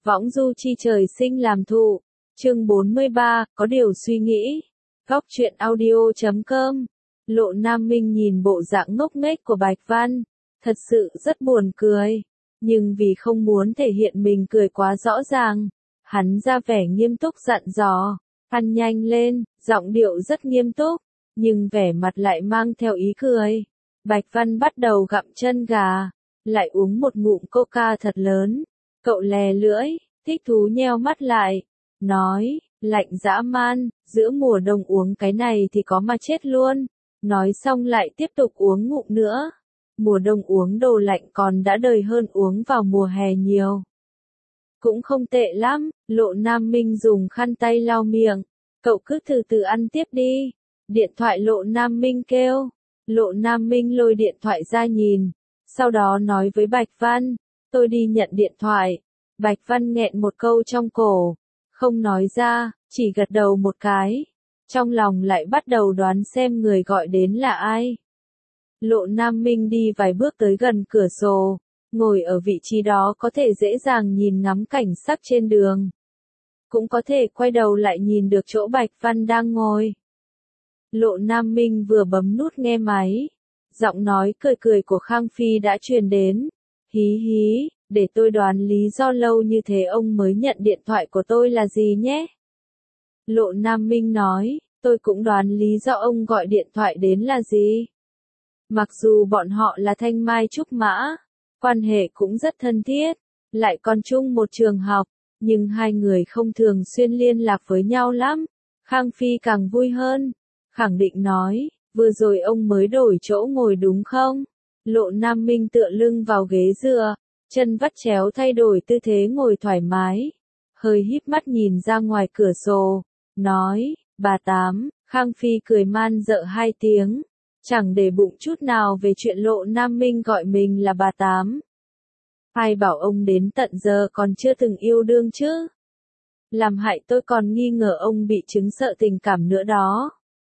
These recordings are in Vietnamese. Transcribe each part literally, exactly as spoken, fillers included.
Võng du chi trời sinh làm thụ. Chương bốn mươi ba, có điều suy nghĩ. Góc truyện audio chấm com. Lộ Nam Minh nhìn bộ dạng ngốc nghếch của Bạch Văn, thật sự rất buồn cười. Nhưng vì không muốn thể hiện mình cười quá rõ ràng, hắn ra vẻ nghiêm túc dặn dò, ăn nhanh lên, giọng điệu rất nghiêm túc, nhưng vẻ mặt lại mang theo ý cười. Bạch Văn bắt đầu gặm chân gà, lại uống một ngụm coca thật lớn. Cậu lè lưỡi, thích thú nheo mắt lại, nói, lạnh dã man, giữa mùa đông uống cái này thì có mà chết luôn. Nói xong lại tiếp tục uống ngụm nữa. Mùa đông uống đồ lạnh còn đã đời hơn uống vào mùa hè nhiều. Cũng không tệ lắm, Lộ Nam Minh dùng khăn tay lau miệng. Cậu cứ từ từ ăn tiếp đi. Điện thoại Lộ Nam Minh kêu. Lộ Nam Minh lôi điện thoại ra nhìn. Sau đó nói với Bạch Văn, tôi đi nhận điện thoại. Bạch Văn nghẹn một câu trong cổ. Không nói ra, chỉ gật đầu một cái. Trong lòng lại bắt đầu đoán xem người gọi đến là ai. Lộ Nam Minh đi vài bước tới gần cửa sổ, ngồi ở vị trí đó có thể dễ dàng nhìn ngắm cảnh sắc trên đường. Cũng có thể quay đầu lại nhìn được chỗ Bạch Văn đang ngồi. Lộ Nam Minh vừa bấm nút nghe máy. Giọng nói cười cười của Khang Phi đã truyền đến. Hí hí, để tôi đoán lý do lâu như thế ông mới nhận điện thoại của tôi là gì nhé? Lộ Nam Minh nói, tôi cũng đoán lý do ông gọi điện thoại đến là gì. Mặc dù bọn họ là thanh mai trúc mã, quan hệ cũng rất thân thiết, lại còn chung một trường học, nhưng hai người không thường xuyên liên lạc với nhau lắm. Khang Phi càng vui hơn, khẳng định nói, vừa rồi ông mới đổi chỗ ngồi đúng không? Lộ Nam Minh tựa lưng vào ghế dựa, chân vắt chéo thay đổi tư thế ngồi thoải mái, hơi híp mắt nhìn ra ngoài cửa sổ, nói, bà Tám. Khang Phi cười man dợ hai tiếng, chẳng để bụng chút nào về chuyện Lộ Nam Minh gọi mình là bà Tám. Ai bảo ông đến tận giờ còn chưa từng yêu đương chứ? Làm hại tôi còn nghi ngờ ông bị chứng sợ tình cảm nữa đó.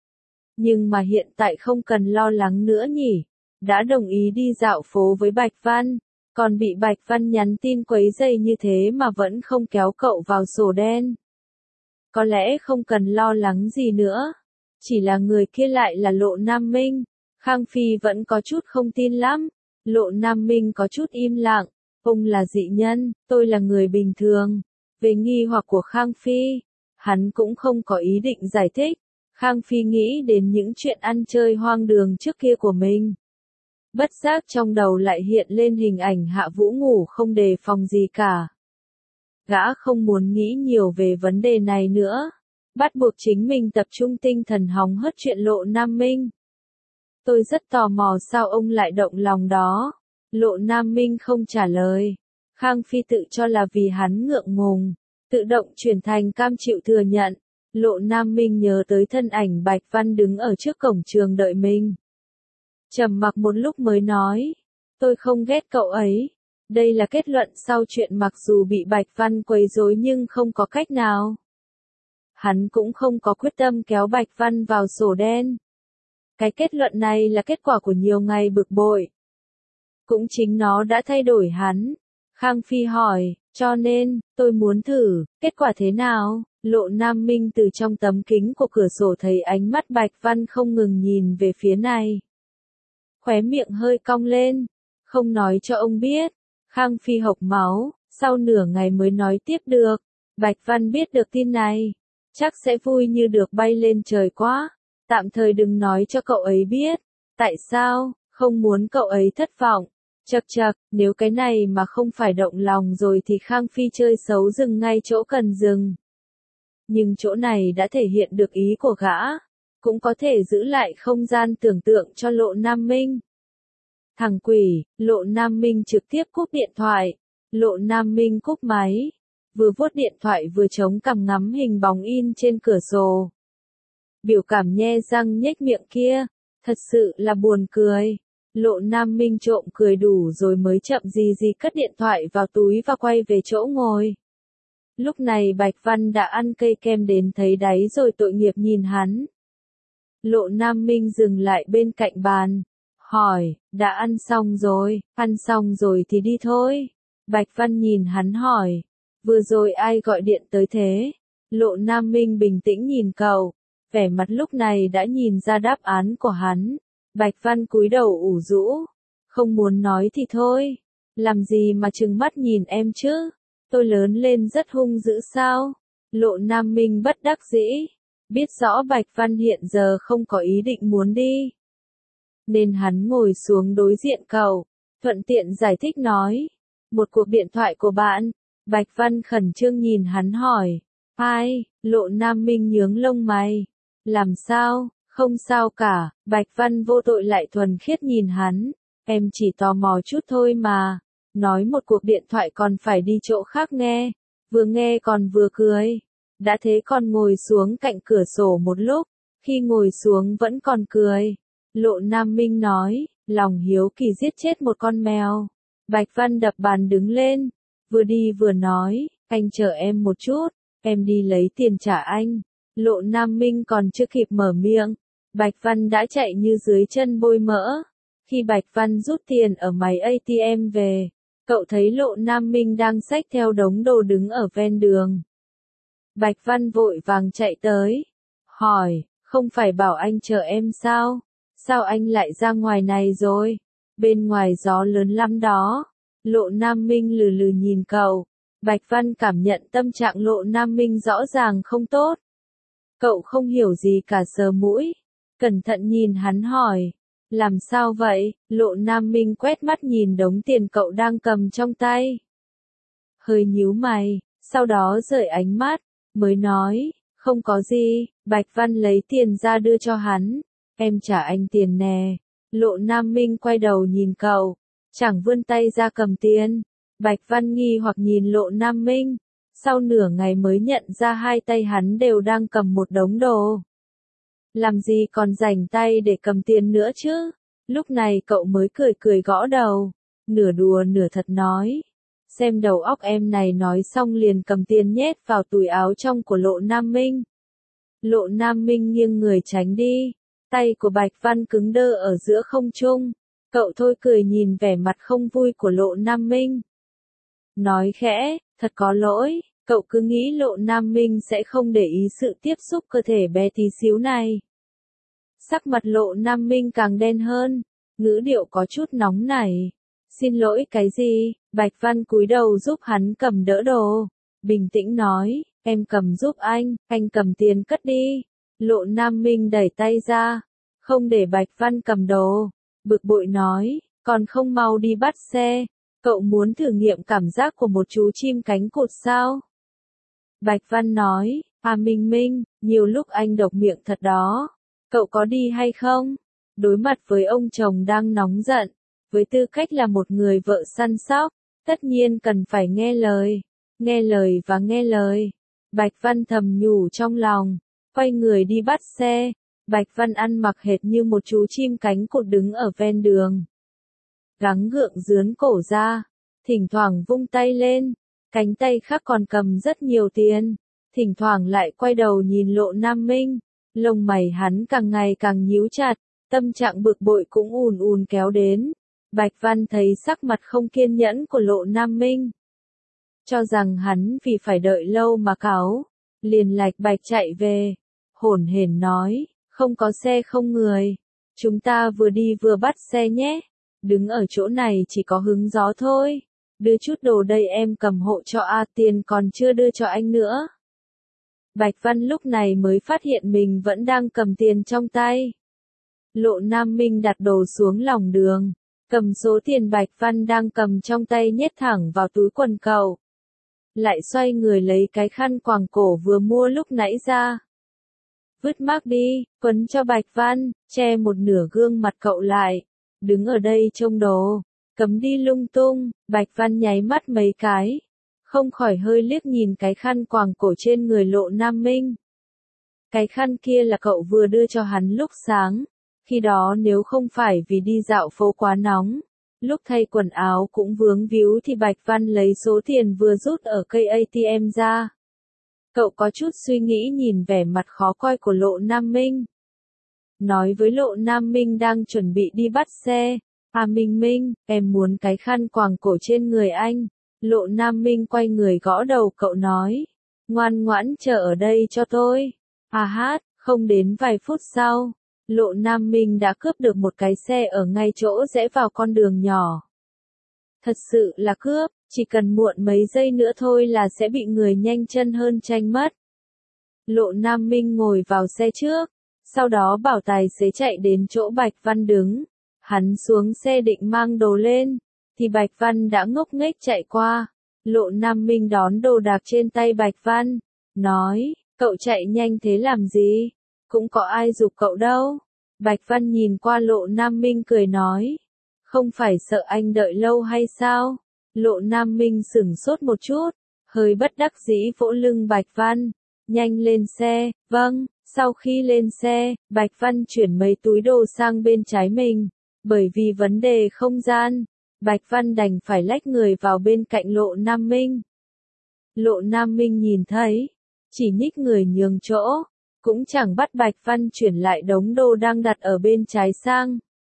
Nhưng mà hiện tại không cần lo lắng nữa nhỉ, đã đồng ý đi dạo phố với Bạch Văn, còn bị Bạch Văn nhắn tin quấy rầy như thế mà vẫn không kéo cậu vào sổ đen. Có lẽ không cần lo lắng gì nữa, chỉ là người kia lại là Lộ Nam Minh. Khang Phi vẫn có chút không tin lắm. Lộ Nam Minh có chút im lặng, ông là dị nhân, tôi là người bình thường. Về nghi hoặc của Khang Phi, hắn cũng không có ý định giải thích. Khang Phi nghĩ đến những chuyện ăn chơi hoang đường trước kia của mình. Bất giác trong đầu lại hiện lên hình ảnh Hạ Vũ ngủ không đề phòng gì cả. Gã không muốn nghĩ nhiều về vấn đề này nữa, bắt buộc chính mình tập trung tinh thần hóng hớt chuyện Lộ Nam Minh. Tôi rất tò mò sao ông lại động lòng đó. Lộ Nam Minh không trả lời. Khang Phi tự cho là vì hắn ngượng ngùng, tự động chuyển thành cam chịu thừa nhận. Lộ Nam Minh nhớ tới thân ảnh Bạch Văn đứng ở trước cổng trường đợi mình. Trầm mặc một lúc mới nói, tôi không ghét cậu ấy. Đây là kết luận sau chuyện mặc dù bị Bạch Văn quấy rối nhưng không có cách nào. Hắn cũng không có quyết tâm kéo Bạch Văn vào sổ đen. Cái kết luận này là kết quả của nhiều ngày bực bội. Cũng chính nó đã thay đổi hắn. Khang Phi hỏi, cho nên, tôi muốn thử, kết quả thế nào? Lộ Nam Minh từ trong tấm kính của cửa sổ thấy ánh mắt Bạch Văn không ngừng nhìn về phía này. Khóe miệng hơi cong lên, không nói cho ông biết. Khang Phi hộc máu, sau nửa ngày mới nói tiếp được. Bạch Văn biết được tin này, chắc sẽ vui như được bay lên trời quá. Tạm thời đừng nói cho cậu ấy biết. Tại sao? Không muốn cậu ấy thất vọng. Chậc chậc, nếu cái này mà không phải động lòng rồi thì Khang Phi chơi xấu dừng ngay chỗ cần dừng. Nhưng chỗ này đã thể hiện được ý của gã, cũng có thể giữ lại không gian tưởng tượng cho Lộ Nam Minh. Thằng quỷ, Lộ Nam Minh trực tiếp cúp điện thoại. Lộ Nam Minh cúp máy, vừa vuốt điện thoại vừa chống cằm ngắm hình bóng in trên cửa sổ. Biểu cảm nhe răng nhếch miệng kia, thật sự là buồn cười. Lộ Nam Minh trộm cười đủ rồi mới chậm gì gì cất điện thoại vào túi và quay về chỗ ngồi. Lúc này Bạch Văn đã ăn cây kem đến thấy đáy rồi tội nghiệp nhìn hắn. Lộ Nam Minh dừng lại bên cạnh bàn, hỏi, đã ăn xong rồi, ăn xong rồi thì đi thôi. Bạch Văn nhìn hắn hỏi, Vừa rồi ai gọi điện tới thế? Lộ Nam Minh bình tĩnh nhìn cậu, vẻ mặt lúc này đã nhìn ra đáp án của hắn. Bạch Văn cúi đầu ủ rũ, không muốn nói thì thôi, làm gì mà trừng mắt nhìn em chứ, tôi lớn lên rất hung dữ sao? Lộ Nam Minh bất đắc dĩ, biết rõ Bạch Văn hiện giờ không có ý định muốn đi, nên hắn ngồi xuống đối diện cậu, thuận tiện giải thích nói, một cuộc điện thoại của bạn. Bạch Văn khẩn trương nhìn hắn hỏi, ai? Lộ Nam Minh nhướng lông mày, làm sao? Không sao cả. Bạch Văn vô tội lại thuần khiết nhìn hắn, em chỉ tò mò chút thôi mà, nói một cuộc điện thoại còn phải đi chỗ khác nghe, vừa nghe còn vừa cười, đã thế còn ngồi xuống cạnh cửa sổ một lúc, khi ngồi xuống vẫn còn cười. Lộ Nam Minh nói, lòng hiếu kỳ giết chết một con mèo. Bạch Văn đập bàn đứng lên, vừa đi vừa nói, anh chờ em một chút, em đi lấy tiền trả anh. Lộ Nam Minh còn chưa kịp mở miệng, Bạch Văn đã chạy như dưới chân bôi mỡ. Khi Bạch Văn rút tiền ở máy a tê em về, cậu thấy Lộ Nam Minh đang xách theo đống đồ đứng ở ven đường. Bạch Văn vội vàng chạy tới, hỏi, không phải bảo anh chờ em sao? Sao anh lại ra ngoài này rồi? Bên ngoài gió lớn lắm đó. Lộ Nam Minh lừ lừ nhìn cậu. Bạch Văn cảm nhận tâm trạng Lộ Nam Minh rõ ràng không tốt. Cậu không hiểu gì cả, sờ mũi, cẩn thận nhìn hắn hỏi, làm sao vậy? Lộ Nam Minh quét mắt nhìn đống tiền cậu đang cầm trong tay, hơi nhíu mày, sau đó rời ánh mắt, mới nói, không có gì. Bạch Văn lấy tiền ra đưa cho hắn, em trả anh tiền nè. Lộ Nam Minh quay đầu nhìn cậu, chẳng vươn tay ra cầm tiền. Bạch Văn nghi hoặc nhìn Lộ Nam Minh, sau nửa ngày mới nhận ra hai tay hắn đều đang cầm một đống đồ. Làm gì còn rảnh tay để cầm tiền nữa chứ? Lúc này cậu mới cười cười gõ đầu, nửa đùa nửa thật nói, xem đầu óc em này. Nói xong liền cầm tiền nhét vào túi áo trong của Lộ Nam Minh. Lộ Nam Minh nghiêng người tránh đi, tay của Bạch Văn cứng đơ ở giữa không trung. Cậu thôi cười nhìn vẻ mặt không vui của Lộ Nam Minh, nói khẽ, thật có lỗi, cậu cứ nghĩ Lộ Nam Minh sẽ không để ý sự tiếp xúc cơ thể bé tí xíu này. Sắc mặt Lộ Nam Minh càng đen hơn, ngữ điệu có chút nóng nảy. Xin lỗi cái gì? Bạch Văn cúi đầu giúp hắn cầm đỡ đồ, bình tĩnh nói, em cầm giúp anh, anh cầm tiền cất đi. Lộ Nam Minh đẩy tay ra, không để Bạch Văn cầm đồ, bực bội nói, còn không mau đi bắt xe. Cậu muốn thử nghiệm cảm giác của một chú chim cánh cụt sao? Bạch Văn nói, à Minh Minh, nhiều lúc anh độc miệng thật đó. Cậu có đi hay không? Đối mặt với ông chồng đang nóng giận, với tư cách là một người vợ săn sóc, tất nhiên cần phải nghe lời, nghe lời và nghe lời. Bạch Văn thầm nhủ trong lòng, quay người đi bắt xe. Bạch Văn ăn mặc hệt như một chú chim cánh cụt đứng ở ven đường, gắng gượng dướn cổ ra, thỉnh thoảng vung tay lên, cánh tay khác còn cầm rất nhiều tiền, thỉnh thoảng lại quay đầu nhìn Lộ Nam Minh, lông mày hắn càng ngày càng nhíu chặt, tâm trạng bực bội cũng ùn ùn kéo đến. Bạch Văn thấy sắc mặt không kiên nhẫn của Lộ Nam Minh, cho rằng hắn vì phải đợi lâu mà cáu, liền lạch bạch chạy về, hổn hển nói, không có xe không người, chúng ta vừa đi vừa bắt xe nhé, đứng ở chỗ này chỉ có hứng gió thôi, đưa chút đồ đây em cầm hộ cho a, tiền còn chưa đưa cho anh nữa. Bạch Văn lúc này mới phát hiện mình vẫn đang cầm tiền trong tay. Lộ Nam Minh đặt đồ xuống lòng đường, cầm số tiền Bạch Văn đang cầm trong tay nhét thẳng vào túi quần cậu, lại xoay người lấy cái khăn quàng cổ vừa mua lúc nãy ra, vứt mác đi, quấn cho Bạch Văn, che một nửa gương mặt cậu lại, đứng ở đây trông đồ, cấm đi lung tung. Bạch Văn nháy mắt mấy cái, không khỏi hơi liếc nhìn cái khăn quàng cổ trên người Lộ Nam Minh. Cái khăn kia là cậu vừa đưa cho hắn lúc sáng, khi đó nếu không phải vì đi dạo phố quá nóng, lúc thay quần áo cũng vướng víu thì Bạch Văn lấy số tiền vừa rút ở cây a tê em ra. Cậu có chút suy nghĩ nhìn vẻ mặt khó coi của Lộ Nam Minh, nói với Lộ Nam Minh đang chuẩn bị đi bắt xe, à Minh Minh, em muốn cái khăn quàng cổ trên người anh, Lộ Nam Minh quay người gõ đầu cậu nói. Ngoan ngoãn chờ ở đây cho tôi. À hát, không đến vài phút sau, Lộ Nam Minh đã cướp được một cái xe ở ngay chỗ rẽ vào con đường nhỏ. Thật sự là cướp, chỉ cần muộn mấy giây nữa thôi là sẽ bị người nhanh chân hơn tranh mất. Lộ Nam Minh ngồi vào xe trước, sau đó bảo tài xế chạy đến chỗ Bạch Văn đứng. Hắn xuống xe định mang đồ lên, thì Bạch Văn đã ngốc nghếch chạy qua. Lộ Nam Minh đón đồ đạc trên tay Bạch Văn, nói, cậu chạy nhanh thế làm gì? Cũng có ai giục cậu đâu. Bạch Văn nhìn qua Lộ Nam Minh cười nói, không phải sợ anh đợi lâu hay sao? Lộ Nam Minh sửng sốt một chút, hơi bất đắc dĩ vỗ lưng Bạch Văn, nhanh lên xe. Vâng. Sau khi lên xe, Bạch Văn chuyển mấy túi đồ sang bên trái mình, bởi vì vấn đề không gian, Bạch Văn đành phải lách người vào bên cạnh Lộ Nam Minh. Lộ Nam Minh nhìn thấy, chỉ nhích người nhường chỗ, cũng chẳng bắt Bạch Văn chuyển lại đống đồ đang đặt ở bên trái sang.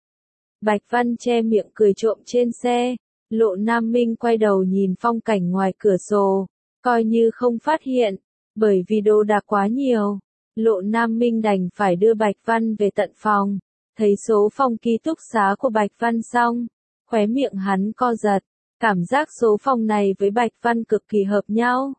Bạch Văn che miệng cười trộm trên xe, Lộ Nam Minh quay đầu nhìn phong cảnh ngoài cửa sổ, coi như không phát hiện, bởi vì đồ đạc quá nhiều. Lộ Nam Minh đành phải đưa Bạch Văn về tận phòng, thấy số phòng ký túc xá của Bạch Văn xong, khóe miệng hắn co giật, cảm giác số phòng này với Bạch Văn cực kỳ hợp nhau.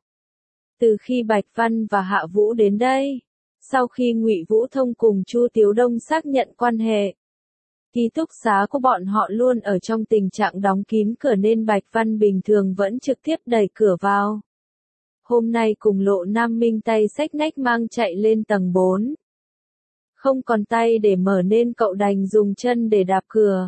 Từ khi Bạch Văn và Hạ Vũ đến đây, sau khi Ngụy Vũ Thông cùng Chu Tiếu Đông xác nhận quan hệ, ký túc xá của bọn họ luôn ở trong tình trạng đóng kín cửa nên Bạch Văn bình thường vẫn trực tiếp đẩy cửa vào. Hôm nay cùng Lộ Nam Minh tay xách nách mang chạy lên tầng bốn. Không còn tay để mở nên cậu đành dùng chân để đạp cửa.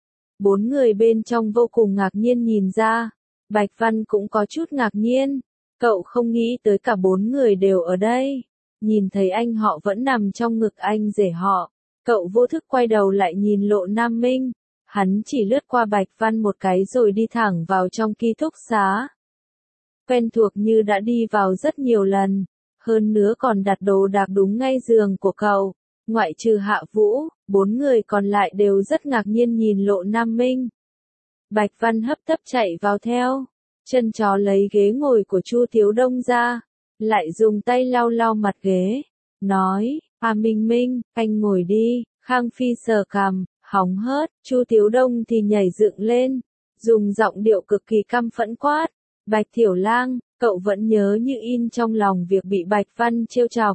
Bốn người bên trong vô cùng ngạc nhiên nhìn ra. Bạch Văn cũng có chút ngạc nhiên. Cậu không nghĩ tới cả bốn người đều ở đây. Nhìn thấy anh họ vẫn nằm trong ngực anh rể họ. Cậu vô thức quay đầu lại nhìn Lộ Nam Minh. Hắn chỉ lướt qua Bạch Văn một cái rồi đi thẳng vào trong ký túc xá. Quen thuộc như đã đi vào rất nhiều lần, hơn nữa còn đặt đồ đạc đúng ngay giường của cậu. Ngoại trừ Hạ Vũ, bốn người còn lại đều rất ngạc nhiên nhìn Lộ Nam Minh. Bạch Văn hấp tấp chạy vào theo, chân chó lấy ghế ngồi của Chu Tiếu Đông ra, lại dùng tay lau lau mặt ghế, nói, à Minh Minh, anh ngồi đi. Khang Phi sờ cằm, hóng hớt, Chu Tiếu Đông thì nhảy dựng lên, dùng giọng điệu cực kỳ căm phẫn quát. Bạch Thiểu Lang, cậu vẫn nhớ như in trong lòng việc bị Bạch Văn trêu chọc.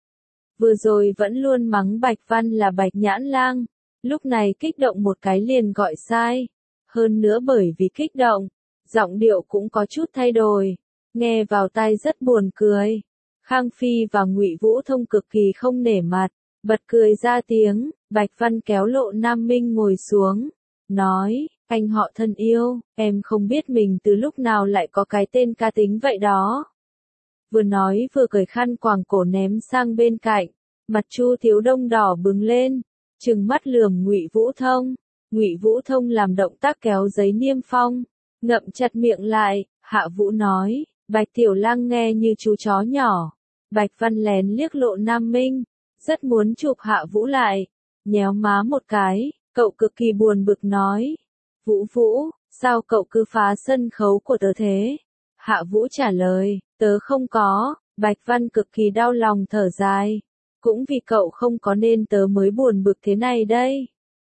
Vừa rồi vẫn luôn mắng Bạch Văn là Bạch Nhãn Lang, lúc này kích động một cái liền gọi sai. Hơn nữa bởi vì kích động, giọng điệu cũng có chút thay đổi, nghe vào tai rất buồn cười. Khang Phi và Ngụy Vũ Thông cực kỳ không nể mặt, bật cười ra tiếng. Bạch Văn kéo Lộ Nam Minh ngồi xuống, nói, anh họ thân yêu, em không biết mình từ lúc nào lại có cái tên ca tính vậy đó. Vừa nói vừa cởi khăn quàng cổ ném sang bên cạnh, mặt Chu Tiếu Đông đỏ bừng lên, trừng mắt lườm Ngụy Vũ Thông. Ngụy Vũ Thông làm động tác kéo giấy niêm phong, ngậm chặt miệng lại. Hạ Vũ nói, Bạch Tiểu Lang nghe như chú chó nhỏ. Bạch Văn lén liếc Lộ Nam Minh, rất muốn chụp Hạ Vũ lại, nhéo má một cái. Cậu cực kỳ buồn bực nói, Vũ Vũ, sao cậu cứ phá sân khấu của tớ thế? Hạ Vũ trả lời, tớ không có. Bạch Văn cực kỳ đau lòng thở dài, cũng vì cậu không có nên tớ mới buồn bực thế này đây.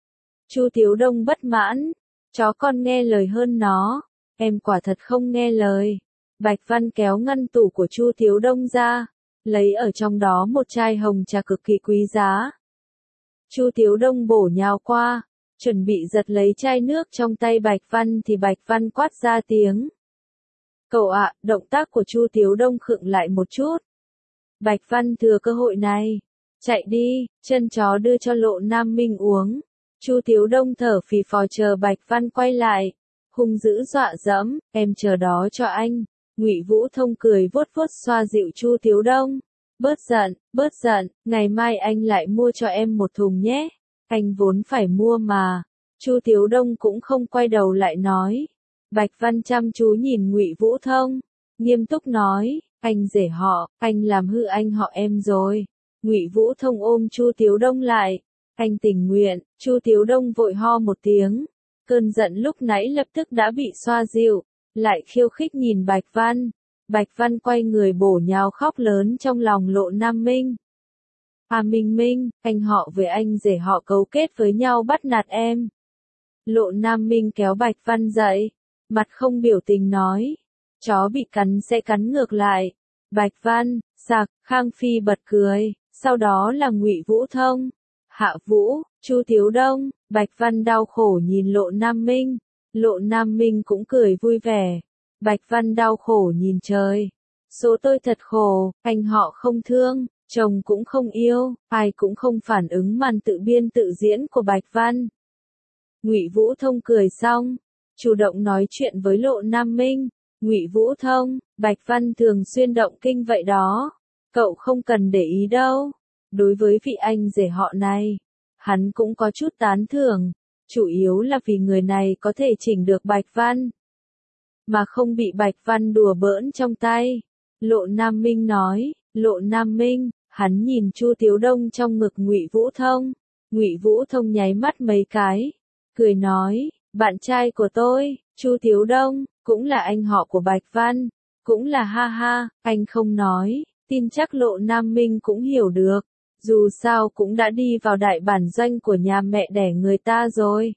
Chu Tiếu Đông bất mãn, chó con nghe lời hơn nó, em quả thật không nghe lời. Bạch Văn kéo ngăn tủ của Chu Tiếu Đông ra, lấy ở trong đó một chai hồng trà cực kỳ quý giá. Chu Tiếu Đông bổ nhào qua, chuẩn bị giật lấy chai nước trong tay Bạch Văn thì Bạch Văn quát ra tiếng. Cậu ạ, động tác của Chu Tiếu Đông khựng lại một chút. Bạch Văn thừa cơ hội này, chạy đi, chân chó đưa cho Lộ Nam Minh uống. Chu Tiếu Đông thở phì phò chờ Bạch Văn quay lại, hung dữ dọa dẫm, em chờ đó cho anh. Ngụy Vũ Thông cười vuốt vuốt xoa dịu Chu Tiếu Đông. Bớt giận, bớt giận, ngày mai anh lại mua cho em một thùng nhé. Anh vốn phải mua mà. Chu Tiếu Đông cũng không quay đầu lại nói. Bạch Văn chăm chú nhìn Ngụy Vũ Thông, nghiêm túc nói, anh rể họ, anh làm hư anh họ em rồi. Ngụy Vũ Thông ôm Chu Tiếu Đông lại, anh tình nguyện. Chu Tiếu Đông vội ho một tiếng, cơn giận lúc nãy lập tức đã bị xoa dịu, lại khiêu khích nhìn Bạch Văn. Bạch Văn quay người bổ nhào khóc lớn trong lòng Lộ Nam Minh. À Minh Minh, anh họ với anh rể họ cấu kết với nhau bắt nạt em. Lộ Nam Minh kéo Bạch Văn dậy, mặt không biểu tình nói. Chó bị cắn sẽ cắn ngược lại. Bạch Văn, sặc, Khang Phi bật cười, sau đó là Ngụy Vũ Thông, Hạ Vũ, Chu Thiếu Đông. Bạch Văn đau khổ nhìn Lộ Nam Minh, Lộ Nam Minh cũng cười vui vẻ. Bạch Văn đau khổ nhìn trời. Số tôi thật khổ, anh họ không thương, chồng cũng không yêu, ai cũng không phản ứng màn tự biên tự diễn của Bạch Văn. Ngụy Vũ Thông cười xong, chủ động nói chuyện với Lộ Nam Minh. Ngụy Vũ Thông, Bạch Văn thường xuyên động kinh vậy đó, cậu không cần để ý đâu. Đối với vị anh rể họ này, hắn cũng có chút tán thưởng, chủ yếu là vì người này có thể chỉnh được Bạch Văn, mà không bị Bạch Văn đùa bỡn trong tay. Lộ Nam Minh nói. Lộ Nam Minh, hắn nhìn Chu Thiếu Đông trong ngực Ngụy Vũ Thông. Ngụy Vũ Thông nháy mắt mấy cái, cười nói, bạn trai của tôi, Chu Thiếu Đông, cũng là anh họ của Bạch Văn, cũng là ha ha. Anh không nói, tin chắc Lộ Nam Minh cũng hiểu được, dù sao cũng đã đi vào đại bản doanh của nhà mẹ đẻ người ta rồi.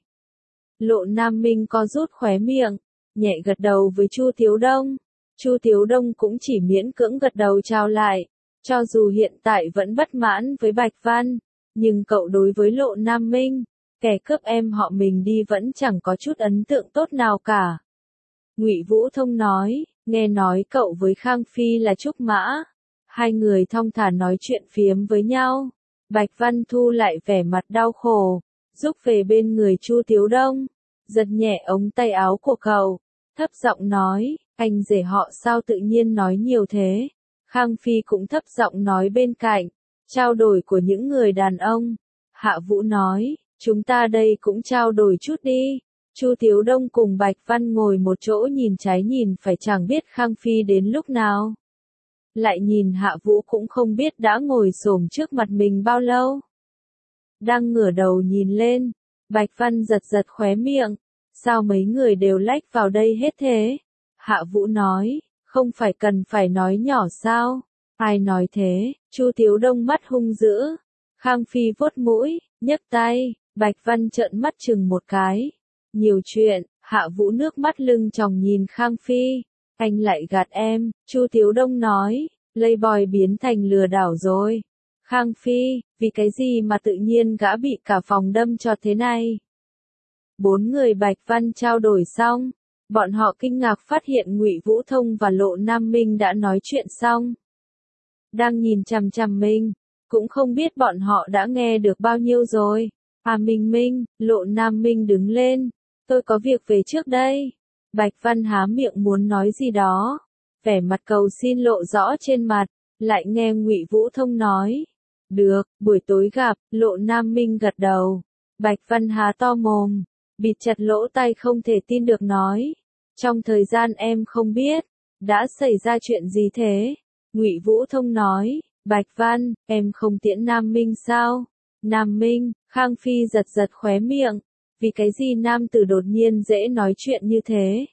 Lộ Nam Minh co rút khóe miệng, nhẹ gật đầu với Chu Thiếu Đông. Chu Thiếu Đông cũng chỉ miễn cưỡng gật đầu chào lại, cho dù hiện tại vẫn bất mãn với Bạch Văn, nhưng cậu đối với Lộ Nam Minh, kẻ cướp em họ mình đi vẫn chẳng có chút ấn tượng tốt nào cả. Ngụy Vũ Thông nói, nghe nói cậu với Khang Phi là trúc mã. Hai người thong thả nói chuyện phiếm với nhau. Bạch Văn thu lại vẻ mặt đau khổ, rúc về bên người Chu Thiếu Đông, giật nhẹ ống tay áo của cậu, thấp giọng nói, anh rể họ sao tự nhiên nói nhiều thế. Khang Phi cũng thấp giọng nói bên cạnh, trao đổi của những người đàn ông. Hạ Vũ nói, chúng ta đây cũng trao đổi chút đi. Chu Thiếu Đông cùng Bạch Văn ngồi một chỗ nhìn trái nhìn phải, chẳng biết Khang Phi đến lúc nào. Lại nhìn Hạ Vũ cũng không biết đã ngồi xổm trước mặt mình bao lâu. Đang ngửa đầu nhìn lên, Bạch Văn giật giật khóe miệng, sao mấy người đều lách vào đây hết thế? Hạ Vũ nói, không phải cần phải nói nhỏ sao? Ai nói thế? Chu Thiếu Đông mắt hung dữ. Khang Phi vuốt mũi, nhấc tay. Bạch Văn trợn mắt chừng một cái. Nhiều chuyện. Hạ Vũ nước mắt lưng tròng nhìn Khang Phi. Anh lại gạt em. Chu Thiếu Đông nói, Playboy biến thành lừa đảo rồi. Khang Phi, vì cái gì mà tự nhiên gã bị cả phòng đâm cho thế này? Bốn người Bạch Văn trao đổi xong, bọn họ kinh ngạc phát hiện Ngụy Vũ Thông và Lộ Nam Minh đã nói chuyện xong. Đang nhìn chằm chằm mình, cũng không biết bọn họ đã nghe được bao nhiêu rồi. À Minh Minh, Lộ Nam Minh đứng lên, tôi có việc về trước đây. Bạch Văn há miệng muốn nói gì đó, vẻ mặt cầu xin lộ rõ trên mặt, lại nghe Ngụy Vũ Thông nói. Được, buổi tối gặp. Lộ Nam Minh gật đầu. Bạch Văn há to mồm, bịt chặt lỗ tai không thể tin được nói. Trong thời gian em không biết, đã xảy ra chuyện gì thế? Ngụy Vũ Thông nói, Bạch Văn, em không tiễn Nam Minh sao? Nam Minh, Khang Phi giật giật khóe miệng, vì cái gì nam tử đột nhiên dễ nói chuyện như thế?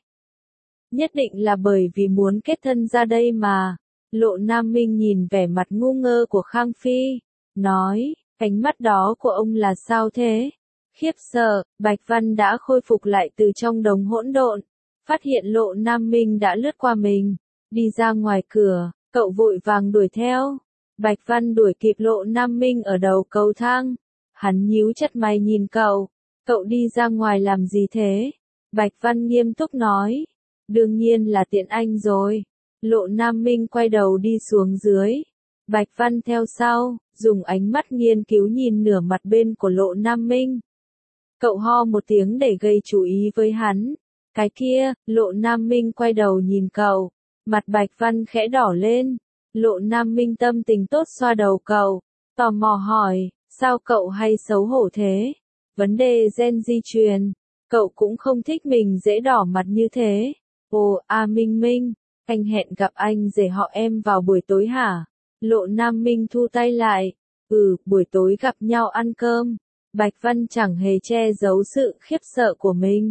Nhất định là bởi vì muốn kết thân ra đây mà. Lộ Nam Minh nhìn vẻ mặt ngu ngơ của Khang Phi, nói, ánh mắt đó của ông là sao thế? Khiếp sợ, Bạch Văn đã khôi phục lại từ trong đống hỗn độn, phát hiện Lộ Nam Minh đã lướt qua mình, đi ra ngoài cửa, cậu vội vàng đuổi theo. Bạch Văn đuổi kịp Lộ Nam Minh ở đầu cầu thang, hắn nhíu chặt mày nhìn cậu, cậu đi ra ngoài làm gì thế? Bạch Văn nghiêm túc nói, đương nhiên là tiện anh rồi. Lộ Nam Minh quay đầu đi xuống dưới, Bạch Văn theo sau, dùng ánh mắt nghiên cứu nhìn nửa mặt bên của Lộ Nam Minh. Cậu ho một tiếng để gây chú ý với hắn. Cái kia, Lộ Nam Minh quay đầu nhìn cậu, mặt Bạch Văn khẽ đỏ lên. Lộ Nam Minh tâm tình tốt xoa đầu cậu, tò mò hỏi, sao cậu hay xấu hổ thế? Vấn đề gen di truyền, cậu cũng không thích mình dễ đỏ mặt như thế. Ồ, à Minh Minh, anh hẹn gặp anh rể họ em vào buổi tối hả? Lộ Nam Minh thu tay lại, ừ, buổi tối gặp nhau ăn cơm. Bạch Văn chẳng hề che giấu sự khiếp sợ của mình,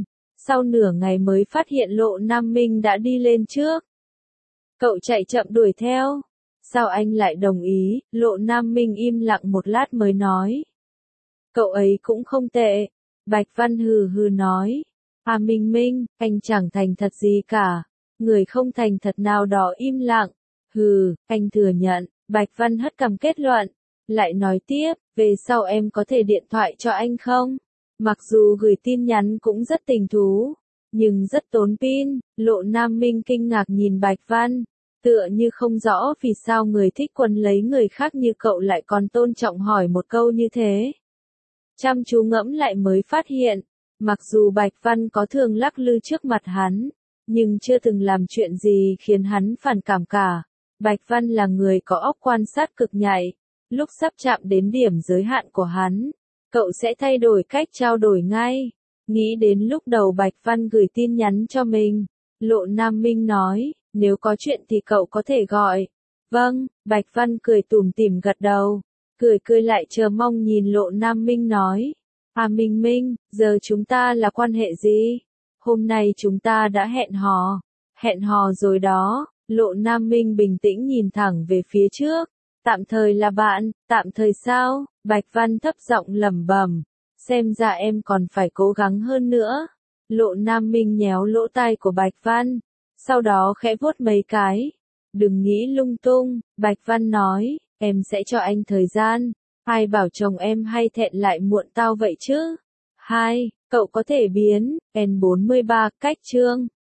sau nửa ngày mới phát hiện Lộ Nam Minh đã đi lên trước. Cậu chạy chậm đuổi theo. Sao anh lại đồng ý? Lộ Nam Minh im lặng một lát mới nói. Cậu ấy cũng không tệ. Bạch Văn hừ hừ nói. À Minh Minh, anh chẳng thành thật gì cả. Người không thành thật nào đó im lặng. Hừ, anh thừa nhận. Bạch Văn hất cằm kết luận. Lại nói tiếp, về sau em có thể điện thoại cho anh không? Mặc dù gửi tin nhắn cũng rất tình thú, nhưng rất tốn pin. Lộ Nam Minh kinh ngạc nhìn Bạch Văn, tựa như không rõ vì sao người thích quấn lấy người khác như cậu lại còn tôn trọng hỏi một câu như thế. Chăm chú ngẫm lại mới phát hiện, mặc dù Bạch Văn có thường lắc lư trước mặt hắn, nhưng chưa từng làm chuyện gì khiến hắn phản cảm cả. Bạch Văn là người có óc quan sát cực nhạy, lúc sắp chạm đến điểm giới hạn của hắn, cậu sẽ thay đổi cách trao đổi ngay. Nghĩ đến lúc đầu Bạch Văn gửi tin nhắn cho mình, Lộ Nam Minh nói, nếu có chuyện thì cậu có thể gọi. Vâng, Bạch Văn cười tủm tỉm gật đầu, cười cười lại chờ mong nhìn Lộ Nam Minh nói. À Minh Minh, giờ chúng ta là quan hệ gì? Hôm nay chúng ta đã hẹn hò. Hẹn hò rồi đó. Lộ Nam Minh bình tĩnh nhìn thẳng về phía trước. Tạm thời là bạn, tạm thời sao? Bạch Văn thấp giọng lẩm bẩm. Xem ra em còn phải cố gắng hơn nữa. Lộ Nam Minh nhéo lỗ tai của Bạch Văn, sau đó khẽ vuốt mấy cái. Đừng nghĩ lung tung, Bạch Văn nói, em sẽ cho anh thời gian. Ai bảo chồng em hay thẹn lại muộn tao vậy chứ? Hai, cậu có thể biến, N bốn mươi ba, cách chương.